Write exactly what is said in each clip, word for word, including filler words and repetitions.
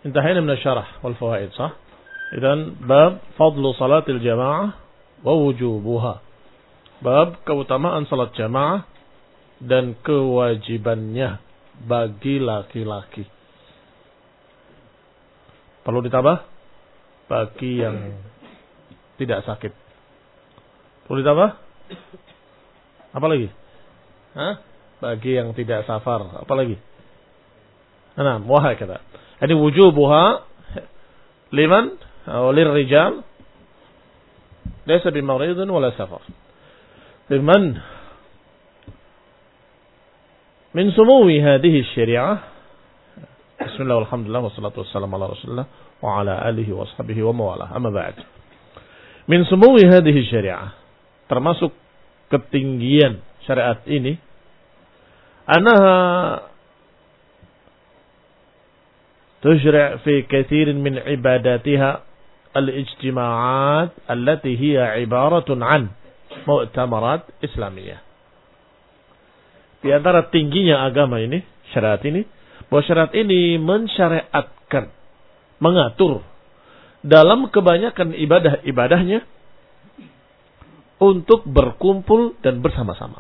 انتهينا من الشرح والفوائد صح؟ إذن باب فضل صلاة الجماعة ووجوبها. Bab keutamaan salat jamaah dan kewajibannya bagi laki-laki. Perlu ditambah? Bagi yang tidak sakit. Perlu ditambah? Apa lagi? Hah? Bagi yang tidak safar. Apa lagi? Nah, wahakala. Ini wujubuha liman atau lirrijal laysa bimaridin wala safar. Liman min sumuwi hadhihi syari'ah. Bismillah walhamdulillah wassalatu wassalamu ala Rasulillah wa ala alihi wa sahbihi wa mawalah. Amma ba'd. Min sumuwi hadhihi syari'ah, termasuk ketinggian syariat ini, anaha تشرع في كثير من عباداتها الاجتماعات التي هي عبارة عن مؤتمرات إسلامية. Di antara tingginya agama ini, syariat ini, bahwa syariat ini mensyariatkan, mengatur dalam kebanyakan ibadah-ibadahnya untuk berkumpul dan bersama-sama.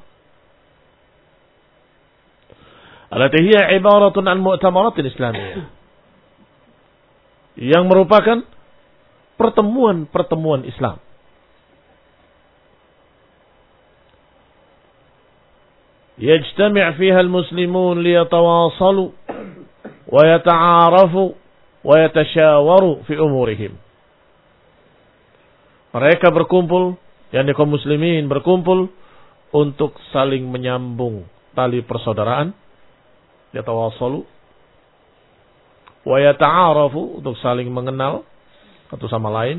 Allati hiya ibaratun an mu'tamaratin islamiyah, yang merupakan pertemuan-pertemuan Islam. Yajtami' fiha al-muslimun liyatawasalu wa yata'arafu wa yatashawaru fi umurihim. Mereka berkumpul, yakni kaum muslimin berkumpul untuk saling menyambung tali persaudaraan, yatawasalu wa yata'arafu, untuk saling mengenal satu sama lain.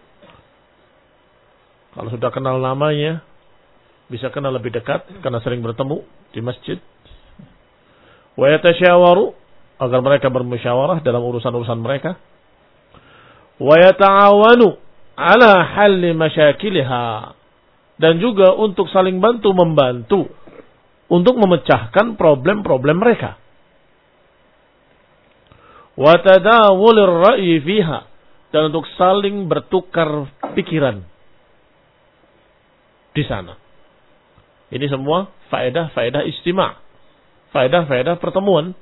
Kalau sudah kenal namanya, bisa kenal lebih dekat karena sering bertemu di masjid. Wa yatashawaru, agar mereka bermusyawarah dalam urusan-urusan mereka. Wa yata'awanu ala halli masyakiliha, dan juga untuk saling bantu membantu untuk memecahkan problem-problem mereka. Wa tadawulir ra'yi fiha, dan untuk saling bertukar pikiran di sana. Ini semua faedah-faedah istima', faedah-faedah pertemuan.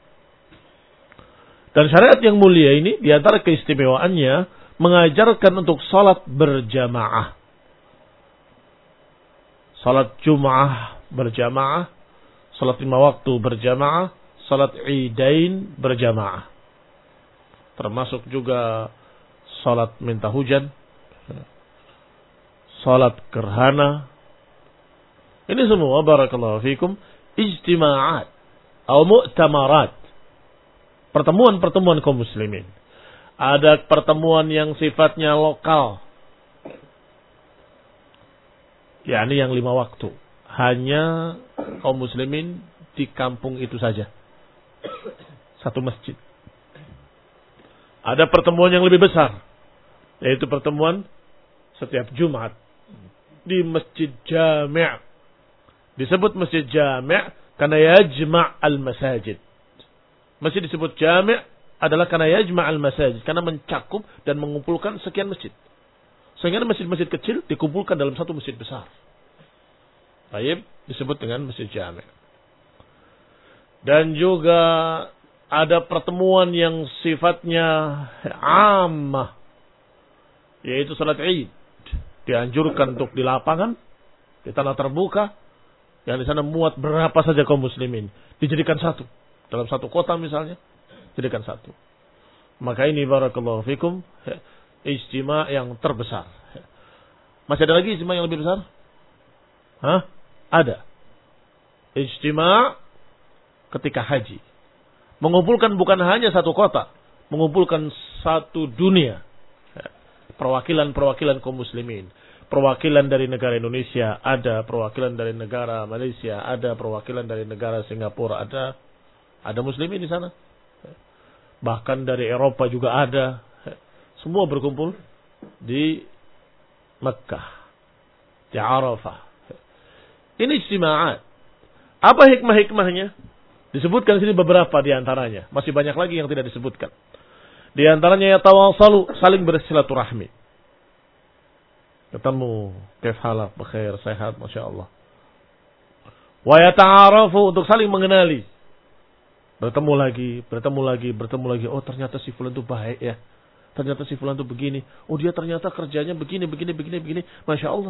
Dan syariat yang mulia ini di antara keistimewaannya mengajarkan untuk salat berjamaah. Salat Jum'ah berjamaah, salat lima waktu berjamaah, salat Idain berjamaah. Termasuk juga salat minta hujan, salat gerhana. Ini semua barakallahu fikum ijtima'at atau mu'tamarat, pertemuan-pertemuan kaum muslimin. Ada pertemuan yang sifatnya lokal, yakni yang lima waktu, hanya kaum muslimin di kampung itu saja, satu masjid. Ada pertemuan yang lebih besar, yaitu pertemuan setiap Jumat di masjid jami'. Disebut masjid jami' karena yajma' al-masajid. Masjid disebut jami' adalah karena yajma' al-masajid, karena mencakup dan mengumpulkan sekian masjid. Sehingga masjid-masjid kecil dikumpulkan dalam satu masjid besar. Baik, disebut dengan masjid jami'. Dan juga ada pertemuan yang sifatnya ammah, yaitu salat Id. Dianjurkan untuk di lapangan, di tanah terbuka, yang di sana muat berapa saja kaum muslimin, dijadikan satu dalam satu kota misalnya, jadikan satu. Maka ini barakallahu fikum ijtima' yang terbesar. Masih ada lagi ijtima' yang lebih besar? Hah? Ada. Ijtima' ketika haji, mengumpulkan bukan hanya satu kota, mengumpulkan satu dunia. Perwakilan-perwakilan kaum muslimin. Perwakilan dari negara Indonesia ada, perwakilan dari negara Malaysia ada, perwakilan dari negara Singapura ada. Ada muslimin di sana. Bahkan dari Eropa juga ada. Semua berkumpul di Mekah, di Arafah. Ini ijtima'at. Apa hikmah-hikmahnya? Disebutkan sini beberapa di antaranya. Masih banyak lagi yang tidak disebutkan. Di antaranya yatawasalu, saling bersilaturahmi. Ketemu, kaif halak, bekhair, sehat, Masya Allah. Wa yata'arafu, untuk saling mengenali. Bertemu lagi, bertemu lagi, bertemu lagi. Oh ternyata si fulan itu baik ya. Ternyata si fulan itu begini. Oh dia ternyata kerjanya begini, begini, begini, begini. Masya Allah.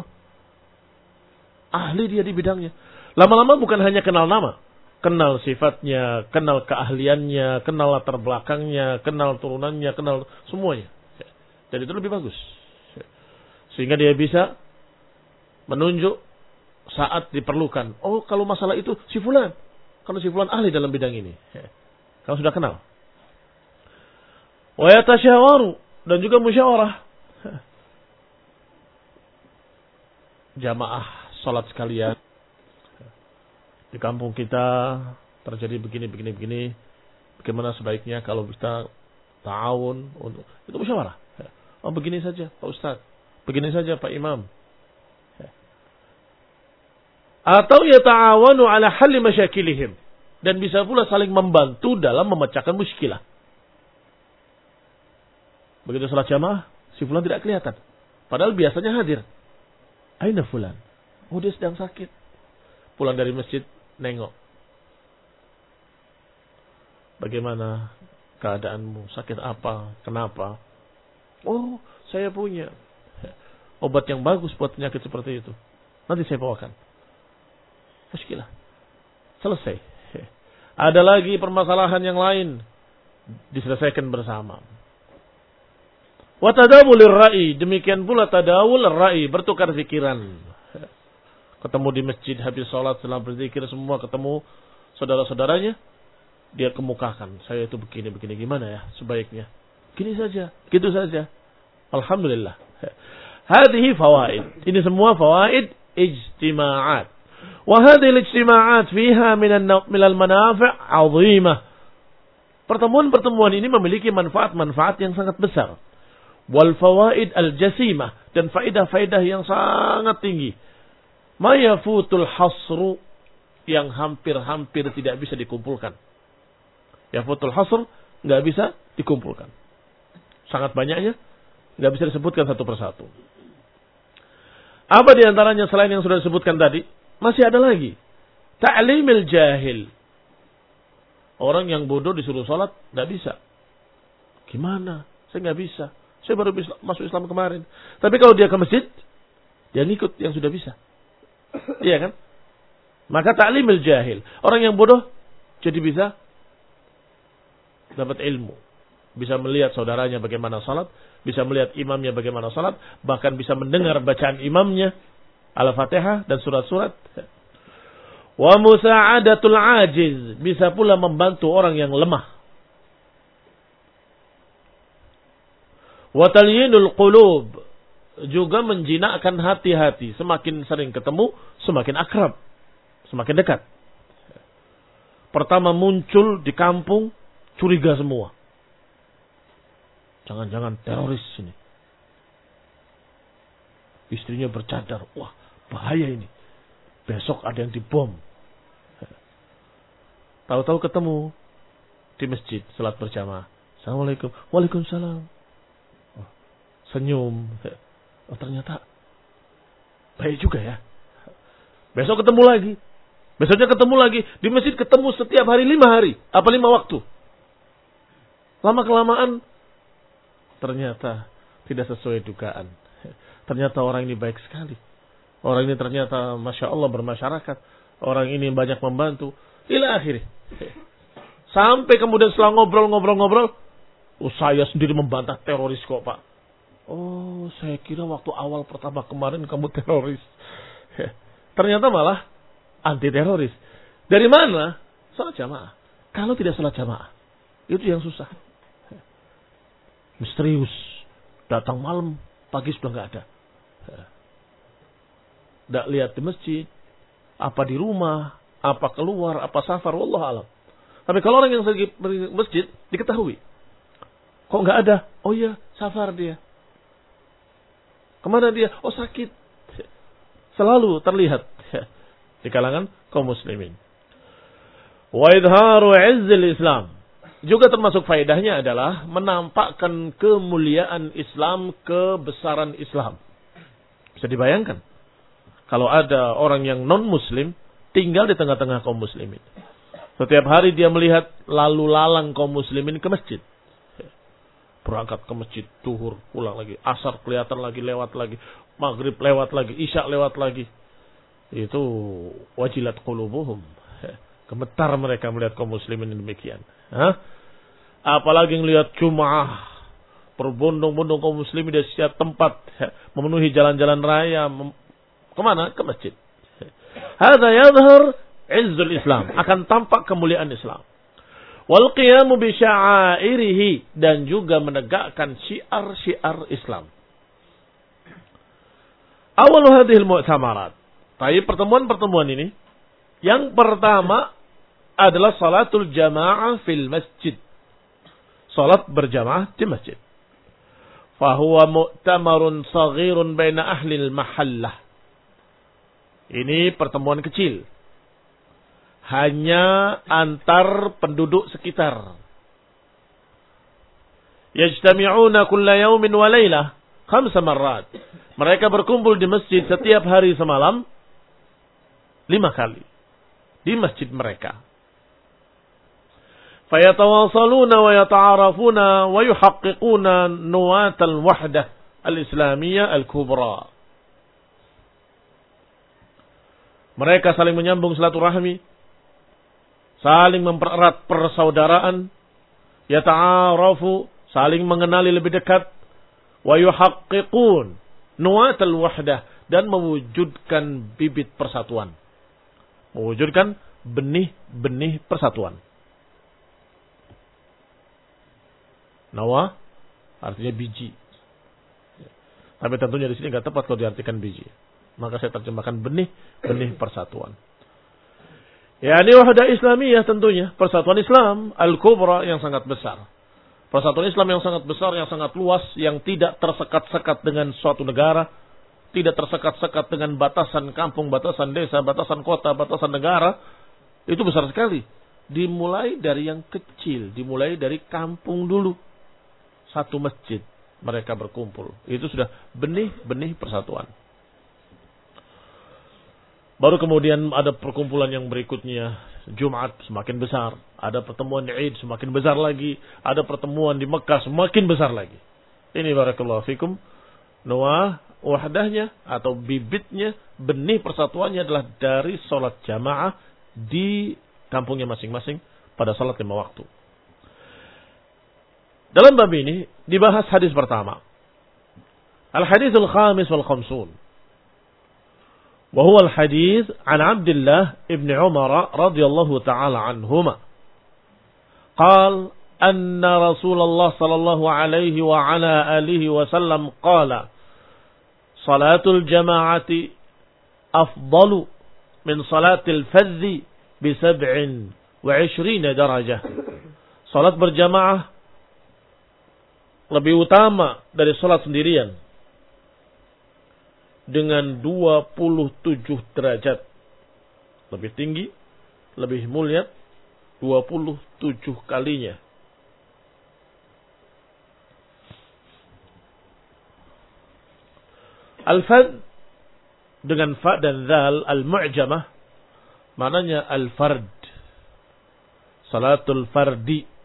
Ahli dia di bidangnya. Lama-lama bukan hanya kenal nama. Kenal sifatnya, kenal keahliannya, kenal latar belakangnya, kenal turunannya, kenal semuanya. Dan itu lebih bagus. Sehingga dia bisa menunjuk saat diperlukan. Oh kalau masalah itu si fulan. Kalau si fulan ahli dalam bidang ini. Kalau sudah kenal. Wa yatasyawaru, dan juga musyawarah. Jamaah salat sekalian. Di kampung kita terjadi begini, begini, begini. Bagaimana sebaiknya kalau kita ta'awun untuk itu musyawarah. Oh begini saja Pak Ustaz. Begini saja Pak Imam. Atau yata'awanu ala halli masyakilihim. Dan bisa pula saling membantu dalam memecahkan muskilah. Begitu salat jamaah, si fulan tidak kelihatan. Padahal biasanya hadir. Aina fulan? Oh dia sedang sakit. Pulang dari masjid, nengok. Bagaimana keadaanmu? Sakit apa? Kenapa? Oh, saya punya obat yang bagus buat penyakit seperti itu. Nanti saya bawakan. Muskilah. Selesai. Ada lagi permasalahan yang lain. Diselesaikan bersama. Wa tadawulir ra'i. Demikian pula tadawul ra'i. Bertukar pikiran. Ketemu di masjid habis sholat setelah berzikir semua ketemu saudara-saudaranya. Dia kemukakan. Saya itu begini, begini. Gimana ya sebaiknya? Gini saja. Gitu saja. Alhamdulillah. Hadihi fawaid. Ini semua fawaid ijtima'at. Wa hadhihi ijtima'at fiha minal manafi' 'azimah. Pertemuan-pertemuan ini memiliki manfaat-manfaat yang sangat besar. Wal fawaid al-jasimah, dan faedah-faedah yang sangat tinggi. Ma yafutul hasru, yang hampir-hampir tidak bisa dikumpulkan. Yafutul hasr enggak bisa dikumpulkan. Sangat banyaknya, enggak bisa disebutkan satu persatu. Apa di antaranya selain yang sudah disebutkan tadi? Masih ada lagi. Ta'limil jahil. Orang yang bodoh disuruh sholat, nggak bisa. Gimana? Saya nggak bisa. Saya baru bisa masuk Islam kemarin. Tapi kalau dia ke masjid, dia ngikut yang sudah bisa. Iya kan? Maka ta'limil jahil. Orang yang bodoh jadi bisa dapat ilmu. Bisa melihat saudaranya bagaimana sholat. Bisa melihat imamnya bagaimana sholat. Bahkan bisa mendengar bacaan imamnya. Al-Fatihah dan surat-surat. Wa musa'adatul ajiz. Bisa pula membantu orang yang lemah. Wa talyinul qulub. Juga menjinakkan hati-hati. Semakin sering ketemu, semakin akrab. Semakin dekat. Pertama muncul di kampung, curiga semua. Jangan-jangan teroris ini. Istrinya bercadar. Wah, bahaya ini. Besok ada yang dibom. Tahu-tahu ketemu di masjid, salat berjamaah. Assalamualaikum. Waalaikumsalam. Oh, senyum. Oh, ternyata baik juga ya. Besok ketemu lagi. Besoknya ketemu lagi. Di masjid ketemu setiap hari lima hari. Apa lima waktu. Lama-kelamaan ternyata tidak sesuai dugaan. Ternyata orang ini baik sekali. Orang ini ternyata Masya Allah bermasyarakat. Orang ini banyak membantu. Ila akhirnya. Sampai kemudian setelah ngobrol-ngobrol-ngobrol. Oh saya sendiri membantah teroris kok Pak. Oh saya kira waktu awal pertama kemarin kamu teroris. Ternyata malah anti teroris. Dari mana? Salat jamaah. Kalau tidak salat jamaah. Itu yang susah. Misterius. Datang malam. Pagi sudah nggak ada. Tidak lihat di masjid. Apa di rumah. Apa keluar. Apa safar. Wallahu alam. Tapi kalau orang yang pergi masjid. Diketahui. Kok nggak ada? Oh iya. Safar dia. Kemana dia? Oh sakit. Selalu terlihat. Di kalangan kaum muslimin. Wa idharu izzil Islam. Juga termasuk faedahnya adalah menampakkan kemuliaan Islam, kebesaran Islam. Bisa dibayangkan. Kalau ada orang yang non-muslim tinggal di tengah-tengah kaum muslimin. Setiap hari dia melihat lalu lalang kaum muslimin ke masjid. Berangkat ke masjid, duhur, pulang lagi. Asar kelihatan lagi, lewat lagi. Maghrib lewat lagi, isya lewat lagi. Itu wajilat qulubuhum. Gemetar mereka melihat kaum muslimin demikian. Hah? Apalagi melihat Jum'ah, berbondong-bondong kaum muslimin di setiap tempat, memenuhi jalan-jalan raya. Kemana? Ke masjid. Hadza yadhhar izzul Islam, akan tampak kemuliaan Islam. Wal qiyamu bi sya'airihi, dan juga menegakkan syiar-syiar Islam. Awal hadhil mu'tamarat. Tapi pertemuan-pertemuan ini, yang pertama adalah salatul jamaah fil masjid. Salat berjamaah di masjid. Fahuwa mu'tamarun saghirun baina ahlil mahallah. Ini pertemuan kecil. Hanya antar penduduk sekitar. Yajtami'una kulla yawmin wa laylah khamsa marrat. Mereka berkumpul di masjid setiap hari semalam lima kali di masjid mereka. Fayatawasaluna wa yata'arafuna wa yuhaqqiquna nuwat al-wahdah al-islamiyah al-kubra. Mereka saling menyambung silaturahmi, saling mempererat persaudaraan, yata'arafu, saling mengenali lebih dekat, wa yuhaqqiqun nuwat al-wahdah, dan mewujudkan bibit persatuan. Mewujudkan benih-benih persatuan. Nawa artinya biji. Tapi tentunya di sini nggak tepat kalau diartikan biji. Maka saya terjemahkan benih-benih persatuan. Ya, ini wahdah Islamiyah tentunya. Persatuan Islam al-kubra yang sangat besar. Persatuan Islam yang sangat besar, yang sangat luas, yang tidak tersekat-sekat dengan suatu negara. Tidak tersekat-sekat dengan batasan kampung, batasan desa, batasan kota, batasan negara. Itu besar sekali. Dimulai dari yang kecil. Dimulai dari kampung dulu. Satu masjid mereka berkumpul. Itu sudah benih-benih persatuan. Baru kemudian ada perkumpulan yang berikutnya. Jumat semakin besar. Ada pertemuan Id semakin besar lagi. Ada pertemuan di Mekah semakin besar lagi. Ini barakallahu fikum. Nuwah wahdahnya atau bibitnya, benih persatuannya adalah dari sholat jamaah di kampungnya masing-masing pada sholat lima waktu. Dalam bab ini dibahas hadis pertama. Al-hadithul khamis wal khamsun. Wa huwa al-hadith an Abdullah ibn Umar radhiyallahu ta'ala anhuma. Qal anna Rasulullah sallallahu alaihi wa ala alihi wa sallam qala salatul jama'ati afdalu min salatil fadhi bi sab'in wa ishrina darajah. Salat berjamaah lebih utama dari salat sendirian dengan dua puluh tujuh derajat. Lebih tinggi, lebih mulia, dua puluh tujuh kalinya. Al-fad dengan fa dan zal al-mu'jamah maknanya al-fard. Salatul fardi.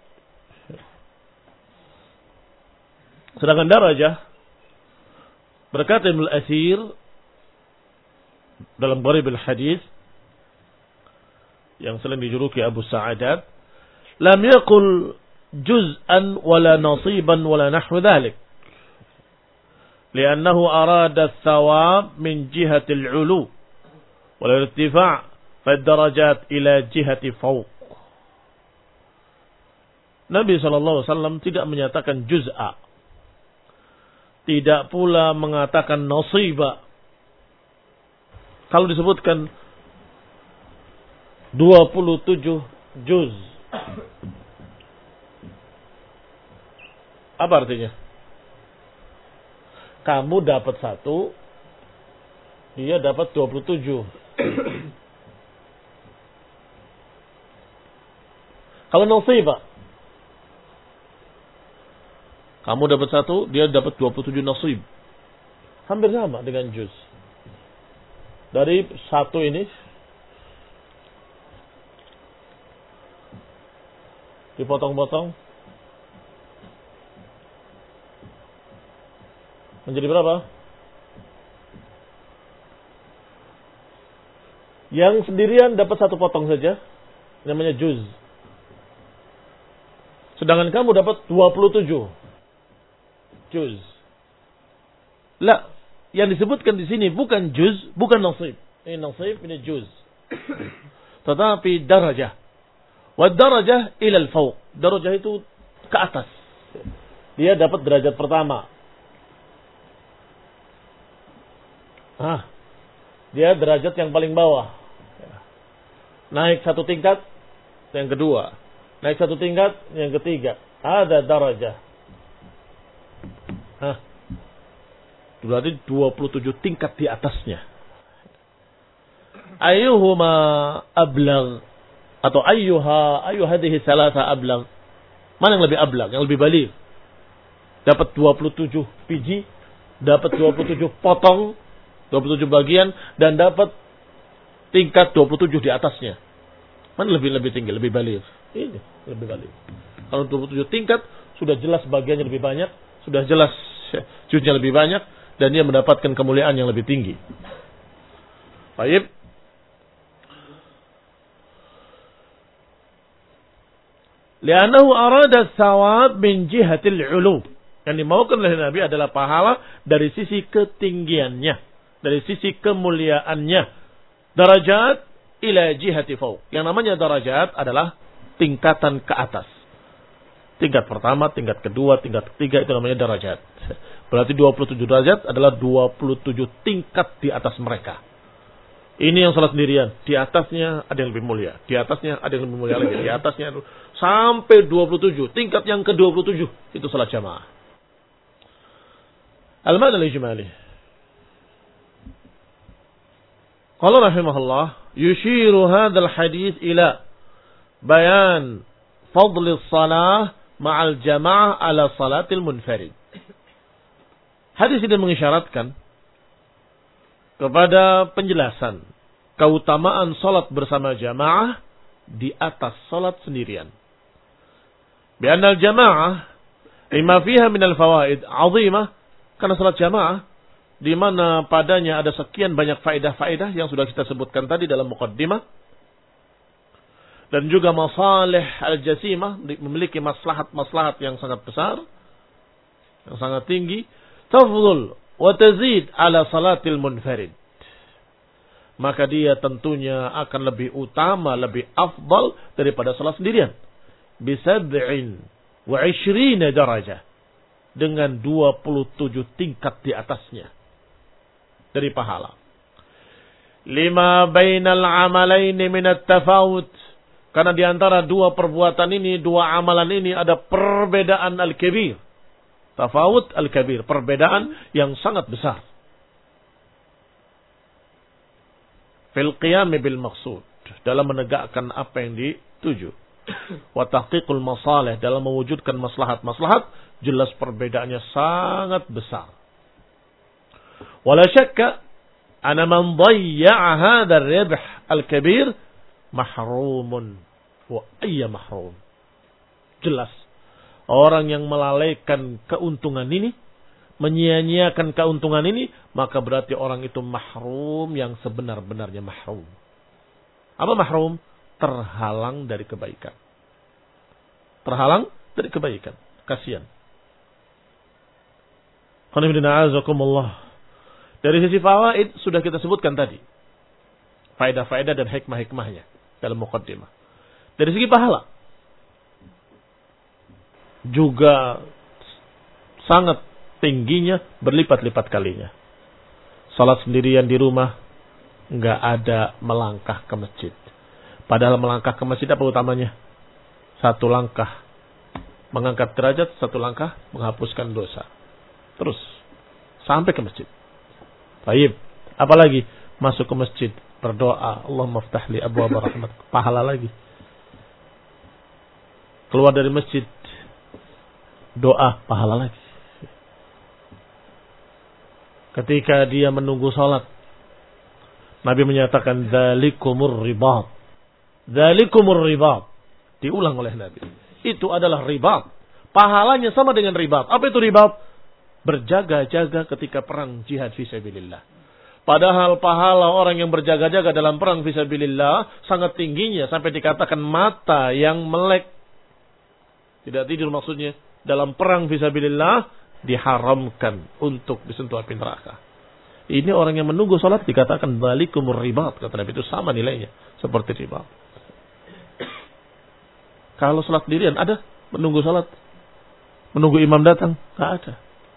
Sedangkan darajah berkata Ibnu Al-Athir dalam Gharib al-Hadis yang selain dijuluki Abu Sa'adat, lam yaqul juz'an wala nasiban wala nahwu dhalik. لأنه أراد الثواب من جهة العلو والارتفاع فالدرجات إلى جهة فوق. Nabi shallallahu alaihi wasallam tidak menyatakan juz'a, tidak pula mengatakan nasiba. Kalau disebutkan dua puluh tujuh juz, apa artinya? Kamu dapat satu, dia dapat dua puluh tujuh. Kalau nasibah, Kamu dapat satu, dia dapat dua puluh tujuh nasib. Hampir sama dengan juz. Dari satu ini dipotong-potong menjadi berapa? Yang sendirian dapat satu potong saja, namanya juz. Sedangkan kamu dapat dua puluh tujuh juz. Lah, yang disebutkan di sini bukan juz, bukan nasib. Ini nasib, ini juz. Tetapi darajah. Wa darajah ila al-fawq. Darajah itu ke atas. Dia dapat derajat pertama. Ah, dia derajat yang paling bawah. Naik satu tingkat, yang kedua. Naik satu tingkat, yang ketiga. Ada darajah. Hah. Berarti dua puluh tujuh tingkat di atasnya. Ayyuhuma ablagh atau ayyuha ayu hadhihi thalatha ablagh. Mana yang lebih ablagh, yang lebih baligh? Dapat dua puluh tujuh biji, dapat dua puluh tujuh potong, dua puluh tujuh bagian, dan dapat tingkat dua puluh tujuh di atasnya. Mana lebih lebih tinggi, lebih baligh? Ini lebih baligh. Kalau dua puluh tujuh tingkat, sudah jelas bagiannya lebih banyak, sudah jelas juznya lebih banyak, dan dia mendapatkan kemuliaan yang lebih tinggi. Baik. Li'annahu arada thawab min jihatil 'ulu. Yang dimaukan oleh Nabi adalah pahala dari sisi ketinggiannya, dari sisi kemuliaannya. Darajat ila jihati fawq. Yang namanya darajat adalah tingkatan ke atas. Tingkat pertama, tingkat kedua, tingkat ketiga, itu namanya darajat. Berarti dua puluh tujuh derajat adalah dua puluh tujuh tingkat di atas mereka. Ini yang salat sendirian. Di atasnya ada yang lebih mulia. Di atasnya ada yang lebih mulia lagi. Di atasnya sampai dua puluh tujuh. Tingkat yang ke dua puluh tujuh. Itu salat jamaah. Al-Ma'na al-Ijmali. Qala rahimahullah, yushiru hadzal hadits ila bayan fadl as-salah ma'al jamaah ala salatil munfarid. Hadis ini mengisyaratkan kepada penjelasan keutamaan salat bersama jamaah di atas salat sendirian. Bi'anna al-jamaah lima fiha min al-fawaid 'azimah, karena salat jamaah di mana padanya ada sekian banyak faedah-faedah yang sudah kita sebutkan tadi dalam muqaddimah, dan juga masalih al-jasimah, memiliki maslahat-maslahat yang sangat besar, yang sangat tinggi. Tafdhul wa tazid ala salatil munfarid. Maka dia tentunya akan lebih utama, lebih afdal daripada salat sendirian. Bisab'in wa ishrina darajah. Dengan dua puluh tujuh tingkat di atasnya. Dari pahala. Lima bainal amalaini minat tafawut. Karena di antara dua perbuatan ini, dua amalan ini ada perbedaan al-kabir. Tafawut al-kabir, perbedaan yang sangat besar. Fil qiyam bil maqsud, dalam menegakkan apa yang dituju. Wa tahqiqul masalih, dalam mewujudkan maslahat-maslahat, jelas perbedaannya sangat besar. Wala syakka ana man dhayya'a hadha ar-ribh al-kabir mahrumun wa ayya mahrum. Jelas orang yang melalaikan keuntungan ini, menyia-nyiakan keuntungan ini, maka berarti orang itu mahrum yang sebenar-benarnya mahrum. Apa mahrum? Terhalang dari kebaikan. Terhalang dari kebaikan. Kasihan. Dari sisi fawaid sudah kita sebutkan tadi. Faedah-faedah dan hikmah-hikmahnya dalam muqaddimah. Dari segi pahala juga sangat tingginya, berlipat-lipat kalinya. Salat sendirian di rumah, nggak ada melangkah ke masjid. Padahal melangkah ke masjid apa utamanya? Satu langkah mengangkat derajat, satu langkah menghapuskan dosa. Terus sampai ke masjid. Baik, apalagi masuk ke masjid berdoa, Allahumma ftah li abwaab rahmat, pahala lagi. Keluar dari masjid doa pahala lagi. Ketika dia menunggu sholat, Nabi menyatakan dzalikumur ribat. Dzalikumur ribat. Diulang oleh Nabi. Itu adalah ribat. Pahalanya sama dengan ribat. Apa itu ribat? Berjaga-jaga ketika perang jihad fisabilillah. Padahal pahala orang yang berjaga-jaga dalam perang fisabilillah sangat tingginya sampai dikatakan mata yang melek. Tidak tidur maksudnya. Dalam perang fisabilillah diharamkan untuk disentuh api neraka. Ini orang yang menunggu salat dikatakan dzalikumur ribat, kata Nabi, itu sama nilainya seperti ribat. Kalau salat sendirian ada menunggu salat, menunggu imam datang, enggak ada.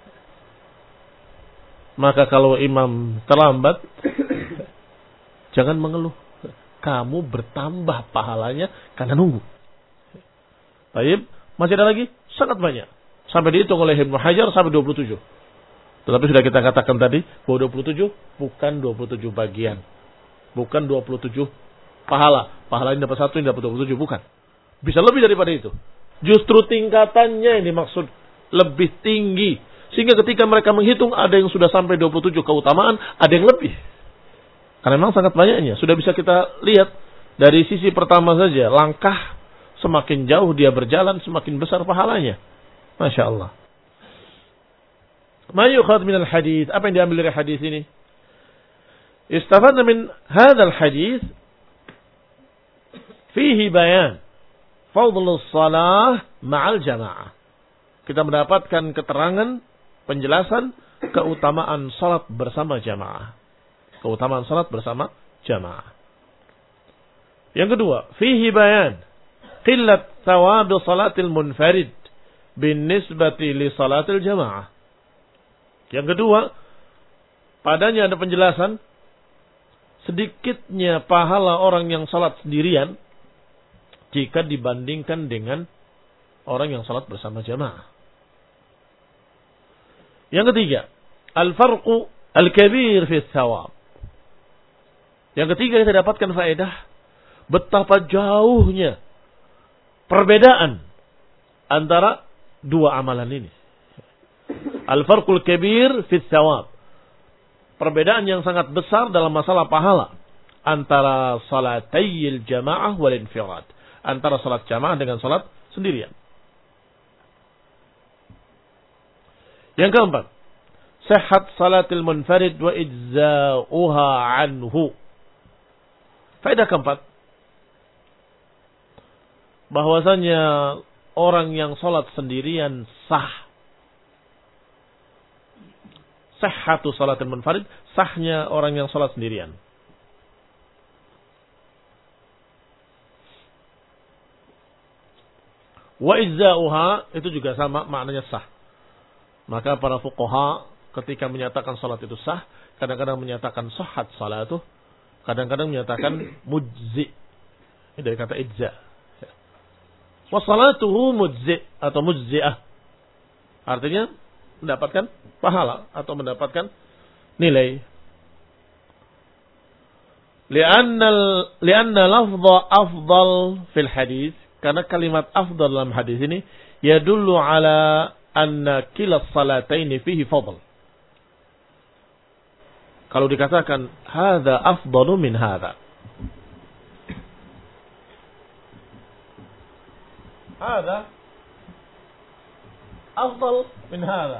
Maka kalau imam terlambat jangan mengeluh. Kamu bertambah pahalanya karena nunggu. Baik, masih ada lagi? Sangat banyak. Sampai dihitung oleh Ibnu Hajar sampai dua puluh tujuh. Tetapi sudah kita katakan tadi bahwa dua puluh tujuh bukan dua puluh tujuh bagian. Bukan dua puluh tujuh pahala. Pahala ini dapat satu, ini dapat dua puluh tujuh. Bukan. Bisa lebih daripada itu. Justru tingkatannya yang dimaksud lebih tinggi. Sehingga ketika mereka menghitung ada yang sudah sampai dua puluh tujuh keutamaan, ada yang lebih. Karena memang sangat banyaknya. Sudah bisa kita lihat dari sisi pertama saja. Langkah semakin jauh dia berjalan, semakin besar pahalanya. Masya Allah. Ma yukhad min al-hadith. Apa yang diambil dari hadis ini? Istafadna min hadzal hadis fihi bayan fadlus salah ma'al jamaah. Kita mendapatkan keterangan, penjelasan keutamaan salat bersama jamaah. Keutamaan salat bersama jamaah. Yang kedua, fihi bayan qillat thawab salatil munfarid bin nisbati li salatil jamaah. Yang kedua, padanya ada penjelasan sedikitnya pahala orang yang salat sendirian jika dibandingkan dengan orang yang salat bersama jamaah. Yang ketiga, al-farqu al-kabir fi thawab. Yang ketiga kita dapatkan faedah betapa jauhnya perbedaan antara dua amalan ini. Al-farqul kabir fi thawab. Perbedaan yang sangat besar dalam masalah pahala antara salatayil jamaah wal infirad. Antara salat jamaah dengan salat sendirian. Yang keempat, sihhat salatil munfarid wa ijza'uha anhu. Faedah keempat, bahwasanya orang yang salat sendirian sah. Sihhatu salatil munfarid, sahnya orang yang salat sendirian. Wa ijza'uha itu juga sama maknanya sah. Maka para fuqaha ketika menyatakan salat itu sah, kadang-kadang menyatakan sahhat salatuh, kadang-kadang menyatakan mujzi. Ini dari kata ijza. Wa salatuhu mujzi atau mujzi'ah. Artinya mendapatkan pahala atau mendapatkan nilai. Li'anna li'anna lafdha afdal fil hadis, karena kalimat afdal dalam hadis ini yadullu ala anna kila salataini fihi fadl. Kalau dikatakan hadza afdalu min hadza, hadza afdal min hadza,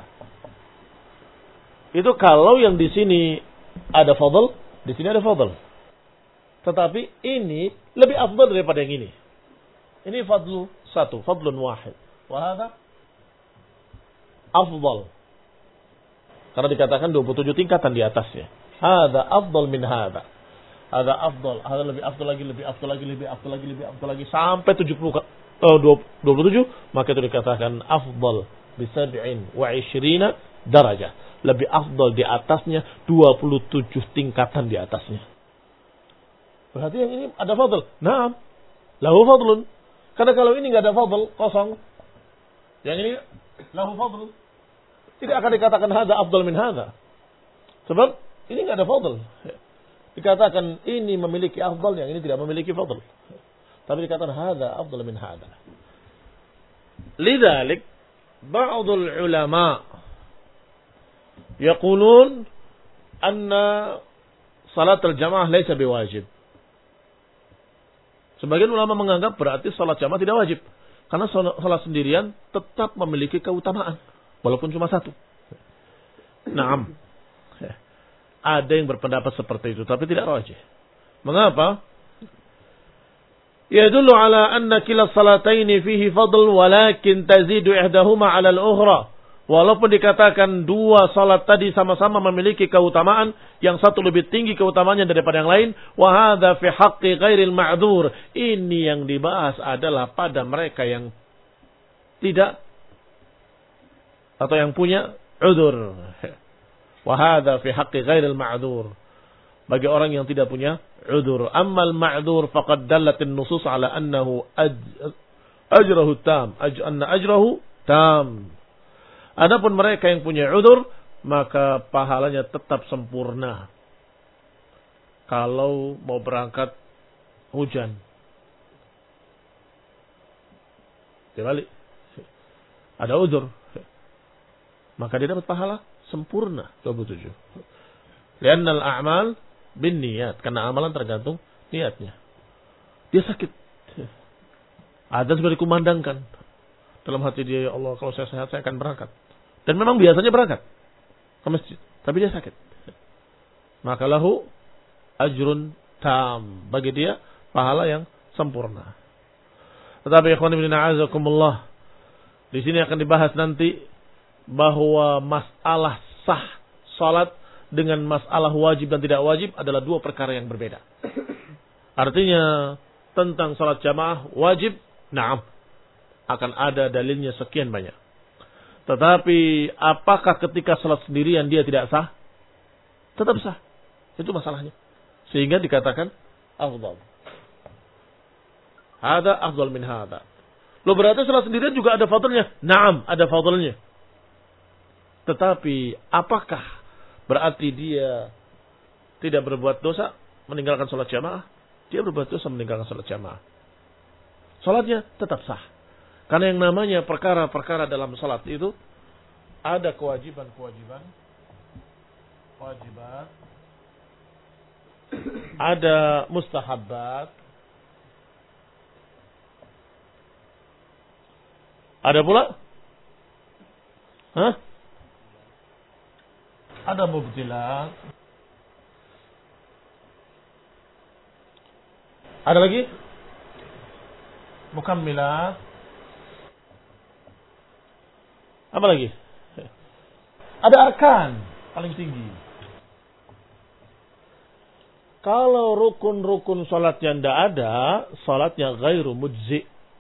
itu kalau yang di sini ada fadl, di sini ada fadl. Tetapi ini lebih afdal daripada yang ini. Ini fadlu satu, fadlun wahid. Wa hadza afdal. Karena dikatakan dua puluh tujuh tingkatan di atasnya. Hadza afdal min hadza. Hadza afdal, hadza lebih afdal lagi, lebih afdal lagi, lebih afdal lagi, lebih afdal lagi sampai tujuh puluh oh, dua puluh tujuh, maka itu dikatakan afdal bi sab'in wa ishrina darajah. Lebih afdal di atasnya dua puluh tujuh tingkatan di atasnya. Berarti yang ini ada fadl. Naam. Lahu fadlun. Karena kalau ini enggak ada fadl, kosong. Yang ini lahu fadl. Tidak akan dikatakan hadza afdal min hadza. Sebab ini enggak ada fadl. Dikatakan ini memiliki afdal, yang ini tidak memiliki fadl. Tapi dikatakan hadza afdal min hadza. Lidzalik, ba'dul ulama yaqulun anna salat al-jamaah laysa biwajib. Sebagian ulama menganggap berarti salat jamaah tidak wajib. Karena salat sendirian tetap memiliki keutamaan. Walaupun cuma satu. Naam. Ada yang berpendapat seperti itu. Tapi tidak rajih. Mengapa? Yadullu ala anna kila salataini fihi fadl walakin tazidu ihdahuma ala al-ukhra. Walaupun dikatakan dua salat tadi sama-sama memiliki keutamaan, yang satu lebih tinggi keutamaannya daripada yang lain, wa hadza fi haqqi ghairil ma'dzur. Ini yang dibahas adalah pada mereka yang tidak atau yang punya udzur. Wa hadza fi haqqi ghairil ma'dzur. Bagi orang yang tidak punya udzur. Ammal ma'dzur faqad dallatin nusus ala annahu ajrahu tam, aj anna ajrahu tam. Adapun mereka yang punya udzur, maka pahalanya tetap sempurna. Kalau mau berangkat hujan. Dibalik. Ada udzur. Maka dia dapat pahala sempurna. dua puluh tujuh. Lianna al-a'mal bin niyat. Karena amalan tergantung niatnya. Dia sakit. Ada sudah dikumandangkan. Dalam hati dia, ya Allah, kalau saya sehat, saya akan berangkat. Dan memang biasanya berangkat ke masjid. Tapi dia sakit. Maka lahu ajrun tam. Bagi dia, pahala yang sempurna. Tetapi ikhwan ibn a'azakumullah, di sini akan dibahas nanti bahwa masalah sah salat dengan masalah wajib dan tidak wajib adalah dua perkara yang berbeda. Artinya, tentang salat jamaah wajib, na'am, akan ada dalilnya sekian banyak. Tetapi apakah ketika salat sendirian dia tidak sah? Tetap sah. Itu masalahnya. Sehingga dikatakan afdal. Hada afdal min hada. Lo berarti salat sendirian juga ada fadlnya? Naam, ada fadlnya. Tetapi apakah berarti dia tidak berbuat dosa meninggalkan salat jamaah? Dia berbuat dosa meninggalkan salat jamaah. Salatnya tetap sah. Karena yang namanya perkara-perkara dalam salat itu ada kewajiban-kewajiban, wajibat, ada mustahabbat, ada pula, hah? Ada mubtilat, ada lagi mukammilat. Apa lagi? Ada arkan paling tinggi. Kalau rukun-rukun salatnya tidak ada, salatnya ghairu mujzi.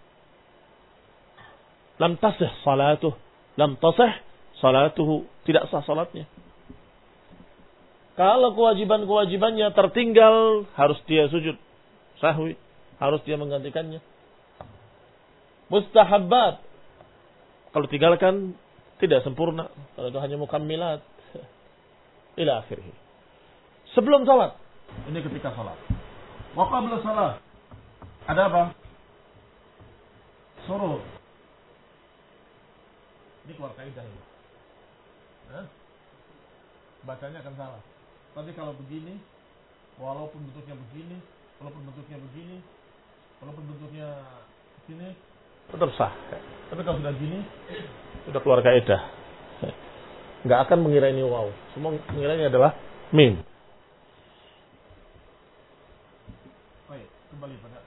Lam tasih salatuh, lam tasih salatuhu, tidak sah salatnya. Kalau kewajiban-kewajibannya tertinggal, harus dia sujud sahwi, harus dia menggantikannya. Mustahabbat, kalau tinggalkan tidak sempurna, kalau itu hanya mukammilat. Ila akhirih. Sebelum salat, ini ketika salat. Wa qabla salat, ada apa? Surut. Ini keluar kaidah ini. Nah, bacanya akan salah. Tapi kalau begini, walaupun bentuknya begini, walaupun bentuknya begini, walaupun bentuknya begini, tetap sah. Tapi kalau sudah gini, sudah keluar kaidah. Enggak akan mengira ini waw. Semua mengira ini adalah mim. Baik, kembali pada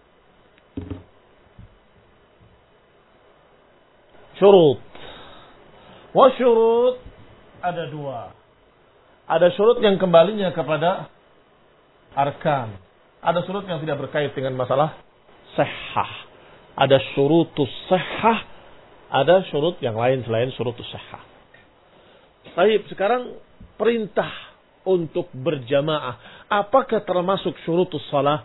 syurut. Wa syurut ada dua. Ada syurut yang kembalinya kepada arkan. Ada syurut yang tidak berkait dengan masalah sihah. Ada syurutus sihah, ada syurut yang lain selain syurutus sihah. Baik, sekarang perintah untuk berjamaah, apakah termasuk syurutus salah?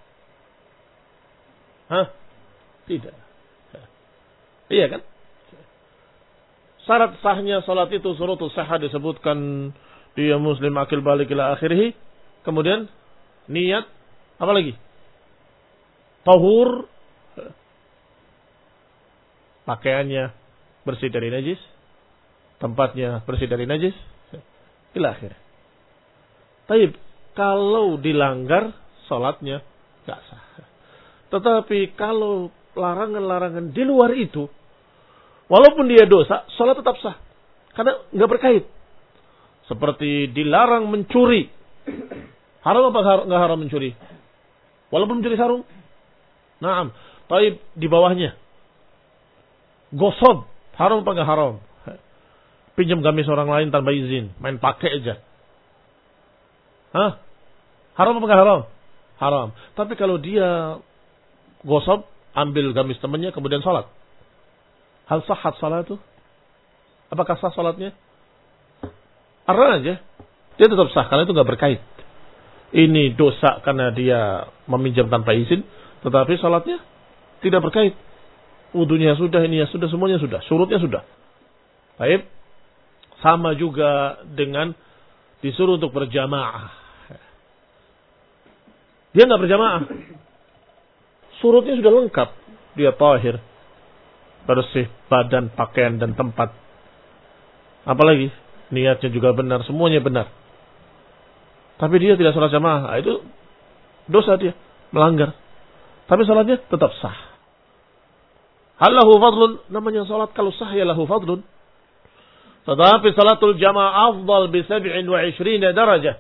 Hah? Tidak. Iya kan? Syarat sahnya salat itu syurutus sihah disebutkan dia muslim akil balik ila akhirih. Kemudian niat, apa lagi? Tahur, pakaiannya bersih dari najis, tempatnya bersih dari najis, ila akhir. Taib, kalau dilanggar salatnya enggak sah. Tetapi kalau larangan-larangan di luar itu, walaupun dia dosa, salat tetap sah. Karena enggak berkait. Seperti dilarang mencuri. Haram apa enggak haram mencuri? Walaupun mencuri sarung? Naam. Taib, di bawahnya. Gosok. Haram apa enggak haram? Pinjam gamis orang lain tanpa izin. Main pakai aja. Hah? Haram apa enggak haram? Haram. Tapi kalau dia gosok, ambil gamis temannya, kemudian sholat. Hal sahat sholat itu? Apakah sah sholatnya? Arah aja. Dia tetap sah, karena itu enggak berkait. Ini dosa karena dia meminjam tanpa izin, tetapi sholatnya tidak berkait. Wudunya sudah, ini ya sudah, semuanya sudah. Surutnya sudah. Baik. Sama juga dengan disuruh untuk berjamaah. Dia nggak berjamaah. Surutnya sudah lengkap. Dia tahir. Bersih badan, pakaian, dan tempat. Apalagi? Niatnya juga benar. Semuanya benar. Tapi dia tidak sholat jamaah. Itu dosa dia. Melanggar. Tapi sholatnya tetap sah. Hal lahu fadlun. Namanya sholat kalau sah ya lahu fadlun. Tetapi salatul jamaah afdal bi sab'in wa ishrina darajah.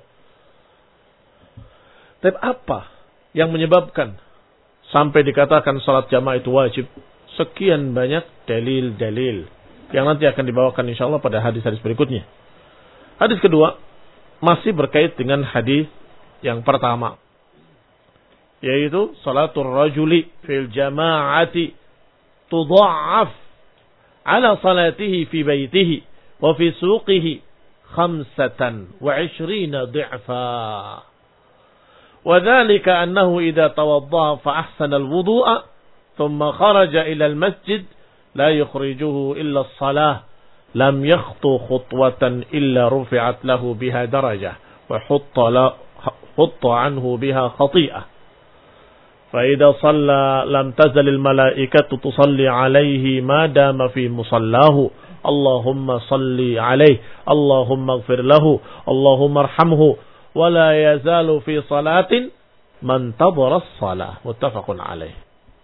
Tapi apa yang menyebabkan sampai dikatakan salat jamaah itu wajib? Sekian banyak dalil-dalil yang nanti akan dibawakan insyaallah pada hadis-hadis berikutnya. Hadis kedua masih berkait dengan hadis yang pertama, yaitu salatul rajuli fil jama'ati tudha'af ala salatihi fi baitihi wa fi suqihi khamsatan wa ishrina dhi'fa. وذلك أنه إذا توضأ فأحسن الوضوء ثم خرج إلى المسجد لا يخرجه إلا الصلاة لم يخطو خطوة إلا رفعت له بها درجة وحط حط عنه بها خطيئة فإذا صلى لم تزل الملائكة تصلي عليه ما دام في مصلاه اللهم صل عليه اللهم اغفر له اللهم ارحمه ولا يزال في صلاة من تضر الصلاة متفق عليه.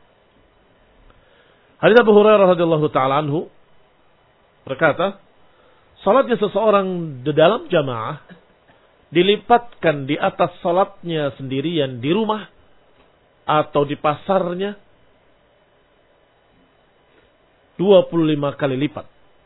Hadits Abu Hurairah radhiyallahu taala anhu berkata, salatnya seseorang di dalam jamaah dilipatkan di atas salatnya sendirian di rumah atau di pasarnya dua puluh lima kali lipat.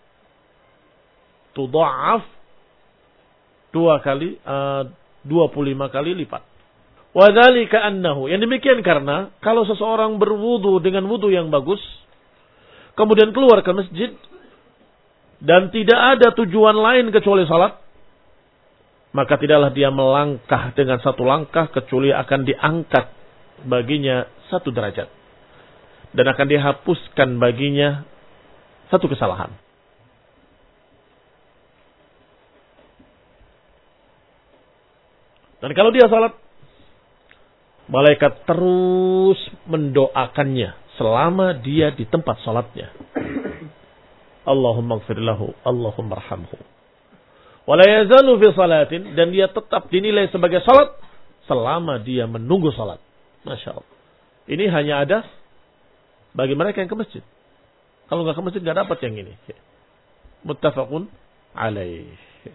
Tudha'af dua kali uh, dua puluh lima kali lipat. Wadzalika annahu, yang demikian karena kalau seseorang berwudu dengan wudu yang bagus, kemudian keluar ke masjid dan tidak ada tujuan lain kecuali salat, maka tidaklah dia melangkah dengan satu langkah kecuali akan diangkat baginya satu derajat dan akan dihapuskan baginya satu kesalahan. Dan kalau dia salat, malaikat terus mendoakannya selama dia di tempat salatnya. Allahumma ighfir lahu, Allahumma arhamhu. Wa la yazalu fi salatin, dan dia tetap dinilai sebagai salat selama dia menunggu salat. Masya Allah. Ini hanya ada bagi mereka yang ke masjid. Kalau enggak ke masjid enggak dapat yang ini. Muttafaqun alaih.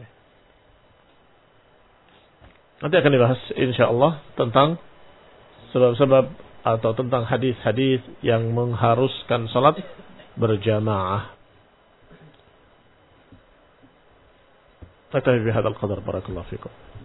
Nanti akan dibahas insyaallah tentang sebab-sebab atau tentang hadis-hadis yang mengharuskan salat berjamaah. Naktafi bihadzal qadar, barakallahu fikum.